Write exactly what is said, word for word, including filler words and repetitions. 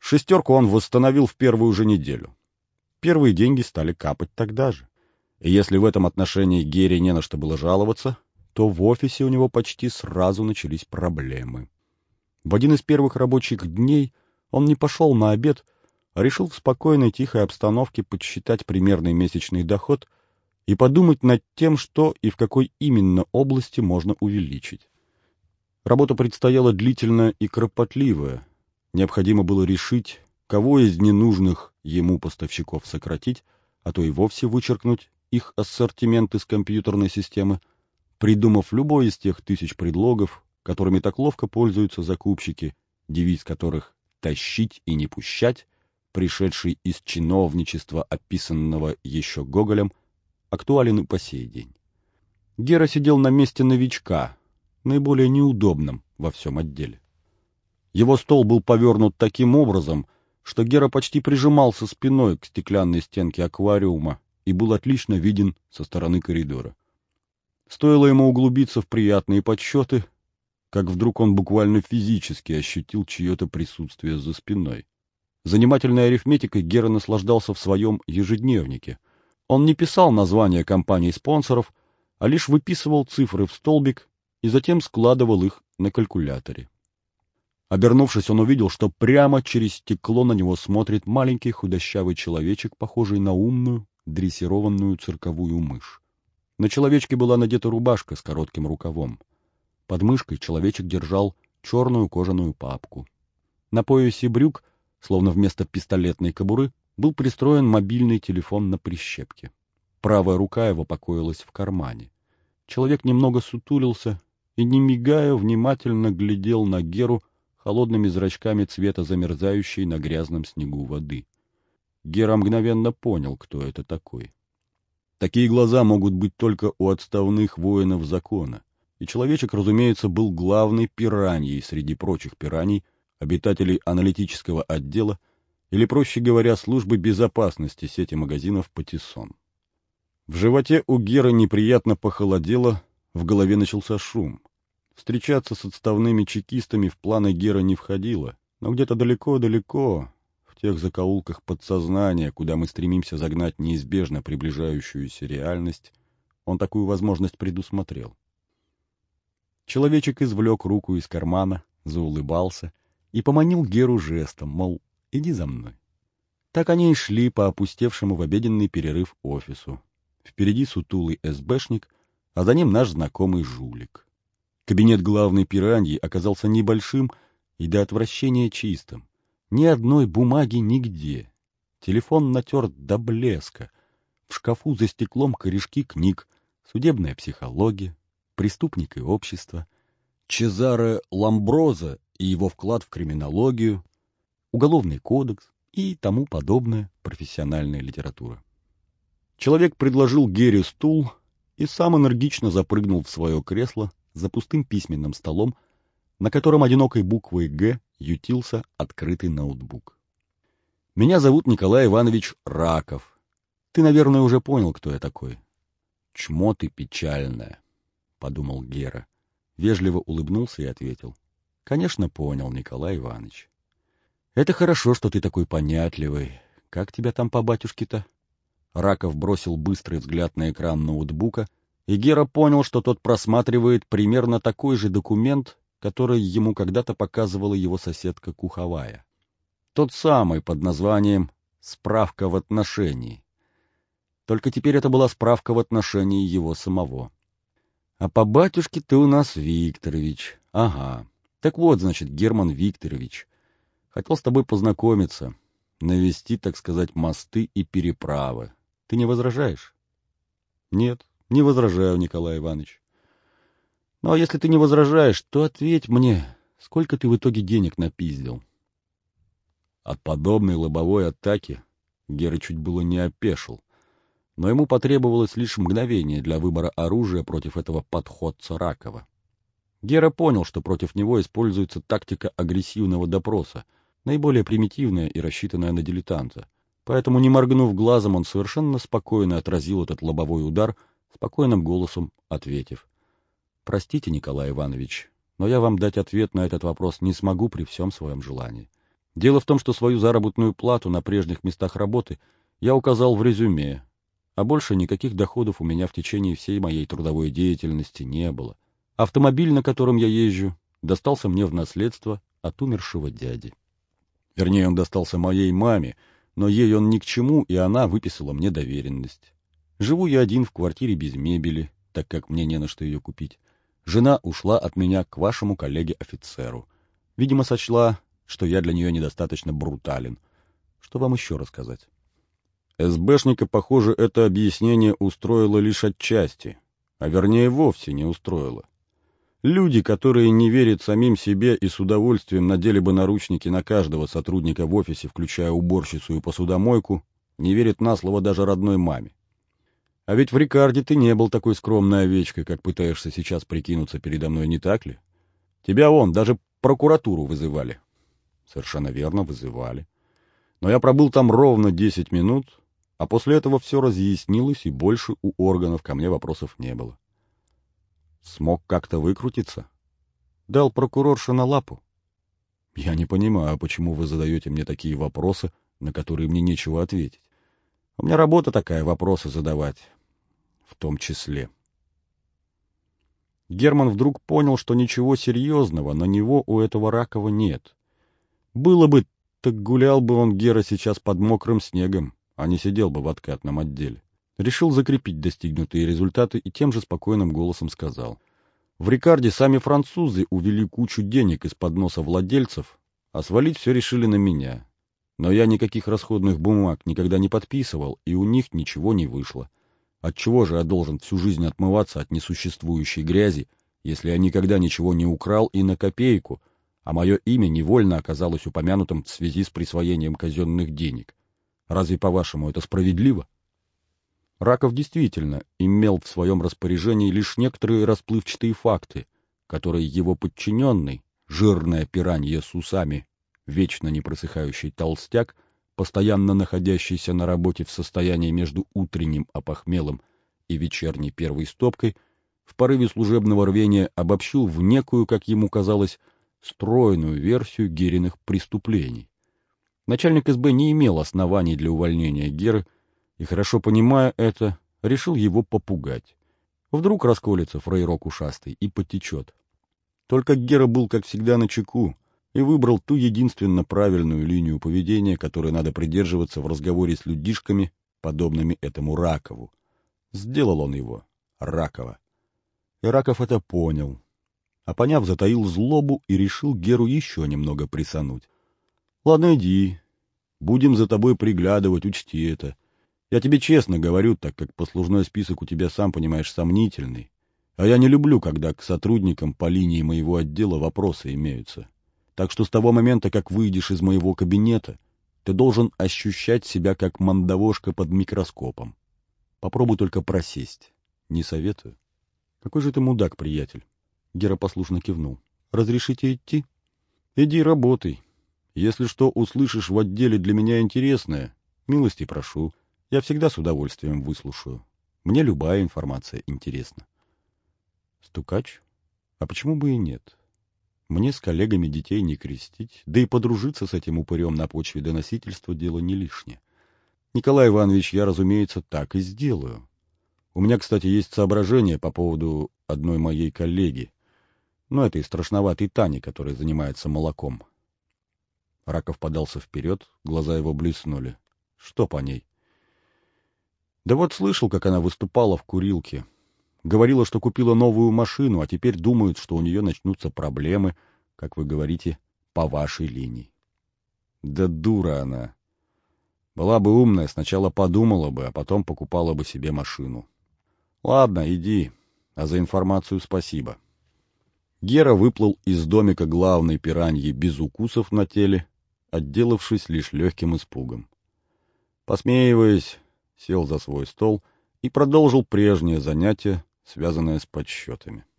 Шестерку он восстановил в первую же неделю. Первые деньги стали капать тогда же. И если в этом отношении Гере не на что было жаловаться, то в офисе у него почти сразу начались проблемы. В один из первых рабочих дней он не пошел на обед, а решил в спокойной тихой обстановке подсчитать примерный месячный доход и подумать над тем, что и в какой именно области можно увеличить. Работа предстояла длительная и кропотливая. Необходимо было решить, кого из ненужных ему поставщиков сократить, а то и вовсе вычеркнуть их ассортимент из компьютерной системы, придумав любой из тех тысяч предлогов, которыми так ловко пользуются закупщики, девиз которых «тащить и не пущать», пришедший из чиновничества, описанного еще Гоголем, актуален и по сей день. Гера сидел на месте новичка, наиболее неудобном во всем отделе. Его стол был повернут таким образом, что Гера почти прижимался спиной к стеклянной стенке аквариума и был отлично виден со стороны коридора. Стоило ему углубиться в приятные подсчеты, как вдруг он буквально физически ощутил чье-то присутствие за спиной. Занимательной арифметикой Гера наслаждался в своем ежедневнике. Он не писал названия компаний-спонсоров, а лишь выписывал цифры в столбик и затем складывал их на калькуляторе. Обернувшись, он увидел, что прямо через стекло на него смотрит маленький худощавый человечек, похожий на умную, дрессированную цирковую мышь. На человечке была надета рубашка с коротким рукавом. Под мышкой человечек держал черную кожаную папку. На поясе брюк, словно вместо пистолетной кобуры, был пристроен мобильный телефон на прищепке. Правая рука его покоилась в кармане. Человек немного сутулился и, не мигая, внимательно глядел на Геру холодными зрачками цвета замерзающей на грязном снегу воды. Гера мгновенно понял, кто это такой. Такие глаза могут быть только у отставных воинов закона. И человечек, разумеется, был главной пираньей среди прочих пираний, обитателей аналитического отдела, или, проще говоря, службы безопасности сети магазинов «Патиссон». В животе у Геры неприятно похолодело, в голове начался шум. Встречаться с отставными чекистами в планы Гера не входило, но где-то далеко-далеко, в тех закоулках подсознания, куда мы стремимся загнать неизбежно приближающуюся реальность, он такую возможность предусмотрел. Человечек извлек руку из кармана, заулыбался и поманил Геру жестом, мол, иди за мной. Так они и шли по опустевшему в обеденный перерыв офису. Впереди сутулый эсбэшник, а за ним наш знакомый жулик. Кабинет главной пираньи оказался небольшим и до отвращения чистым. Ни одной бумаги нигде. Телефон натерт до блеска. В шкафу за стеклом корешки книг, судебная психология, преступник и общество, Чезаре Ламброза и его вклад в криминологию, уголовный кодекс и тому подобная профессиональная литература. Человек предложил Гере стул и сам энергично запрыгнул в свое кресло за пустым письменным столом, на котором одинокой буквой «Г» ютился открытый ноутбук. «Меня зовут Николай Иванович Раков. Ты, наверное, уже понял, кто я такой». «Чмо ты печальное», — подумал Гера. Вежливо улыбнулся и ответил: «Конечно, понял, Николай Иванович». «Это хорошо, что ты такой понятливый. Как тебя там по батюшке-то?» Раков бросил быстрый взгляд на экран ноутбука, и Гера понял, что тот просматривает примерно такой же документ, который ему когда-то показывала его соседка Куховая. Тот самый под названием «Справка в отношении». Только теперь это была справка в отношении его самого. «А по батюшке ты у нас Викторович. Ага. Так вот, значит, Герман Викторович. Хотел с тобой познакомиться, навести, так сказать, мосты и переправы. Ты не возражаешь?» «Нет, не возражаю, Николай Иванович». «Ну, а если ты не возражаешь, то ответь мне, сколько ты в итоге денег напиздил?» От подобной лобовой атаки Гера чуть было не опешил, но ему потребовалось лишь мгновение для выбора оружия против этого подходца Ракова. Гера понял, что против него используется тактика агрессивного допроса, наиболее примитивная и рассчитанная на дилетанта. Поэтому, не моргнув глазом, он совершенно спокойно отразил этот лобовой удар, спокойным голосом ответив: «Простите, Николай Иванович, но я вам дать ответ на этот вопрос не смогу при всем своем желании. Дело в том, что свою заработную плату на прежних местах работы я указал в резюме, а больше никаких доходов у меня в течение всей моей трудовой деятельности не было. Автомобиль, на котором я езжу, достался мне в наследство от умершего дяди. Вернее, он достался моей маме, но ей он ни к чему, и она выписала мне доверенность. Живу я один в квартире без мебели, так как мне не на что ее купить. Жена ушла от меня к вашему коллеге-офицеру. Видимо, сочла, что я для нее недостаточно брутален. Что вам еще рассказать? СБшника, похоже, это объяснение устроило лишь отчасти, а вернее вовсе не устроило. Люди, которые не верят самим себе и с удовольствием надели бы наручники на каждого сотрудника в офисе, включая уборщицу и посудомойку, не верят на слово даже родной маме. А ведь в Рикарде ты не был такой скромной овечкой, как пытаешься сейчас прикинуться передо мной, не так ли? Тебя вон, даже прокуратуру вызывали. Совершенно верно, вызывали. Но я пробыл там ровно десять минут, а после этого все разъяснилось, и больше у органов ко мне вопросов не было. Смог как-то выкрутиться? Дал прокурорша на лапу. Я не понимаю, почему вы задаете мне такие вопросы, на которые мне нечего ответить. У меня работа такая, вопросы задавать. В том числе. Герман вдруг понял, что ничего серьезного на него у этого Ракова нет. Было бы, так гулял бы он, Гера, сейчас под мокрым снегом, а не сидел бы в откатном отделе. Решил закрепить достигнутые результаты и тем же спокойным голосом сказал. В Рикарде сами французы увели кучу денег из-под носа владельцев, а свалить все решили на меня. Но я никаких расходных бумаг никогда не подписывал, и у них ничего не вышло. Отчего же я должен всю жизнь отмываться от несуществующей грязи, если я никогда ничего не украл и на копейку, а мое имя невольно оказалось упомянутым в связи с присвоением казенных денег? Разве, по-вашему, это справедливо? Раков действительно имел в своем распоряжении лишь некоторые расплывчатые факты, которые его подчиненный, жирная пиранья с усами, вечно не просыхающий толстяк, постоянно находящийся на работе в состоянии между утренним опохмелом и вечерней первой стопкой, в порыве служебного рвения обобщил в некую, как ему казалось, стройную версию Гериных преступлений. Начальник СБ не имел оснований для увольнения Геры, и, хорошо понимая это, решил его попугать. Вдруг расколется фрейрок ушастый и потечет. Только Гера был, как всегда, начеку и выбрал ту единственно правильную линию поведения, которой надо придерживаться в разговоре с людишками, подобными этому Ракову. Сделал он его, Ракова. И Раков это понял. А поняв, затаил злобу и решил Геру еще немного присануть. Ладно, иди. Будем за тобой приглядывать, учти это. Я тебе честно говорю, так как послужной список у тебя, сам понимаешь, сомнительный. А я не люблю, когда к сотрудникам по линии моего отдела вопросы имеются. Так что с того момента, как выйдешь из моего кабинета, ты должен ощущать себя как мандавошка под микроскопом. Попробуй только просесть. Не советую. Какой же ты мудак, приятель. Гера послушно кивнул. Разрешите идти? Иди работай. Если что услышишь в отделе для меня интересное, милости прошу. Я всегда с удовольствием выслушаю. Мне любая информация интересна. Стукач? А почему бы и нет? Мне с коллегами детей не крестить, да и подружиться с этим упырем на почве доносительства дело не лишнее. Николай Иванович, я, разумеется, так и сделаю. У меня, кстати, есть соображение по поводу одной моей коллеги, но этой страшноватой Тани, которая занимается молоком. Раков подался вперед, глаза его блеснули. Что по ней? Да вот слышал, как она выступала в курилке. Говорила, что купила новую машину, а теперь думают, что у нее начнутся проблемы, как вы говорите, по вашей линии. Да дура она. Была бы умная, сначала подумала бы, а потом покупала бы себе машину. Ладно, иди, а за информацию спасибо. Гера выплыл из домика главной пираньи без укусов на теле, отделавшись лишь легким испугом. Посмеиваясь, сел за свой стол и продолжил прежнее занятие, связанное с подсчетами.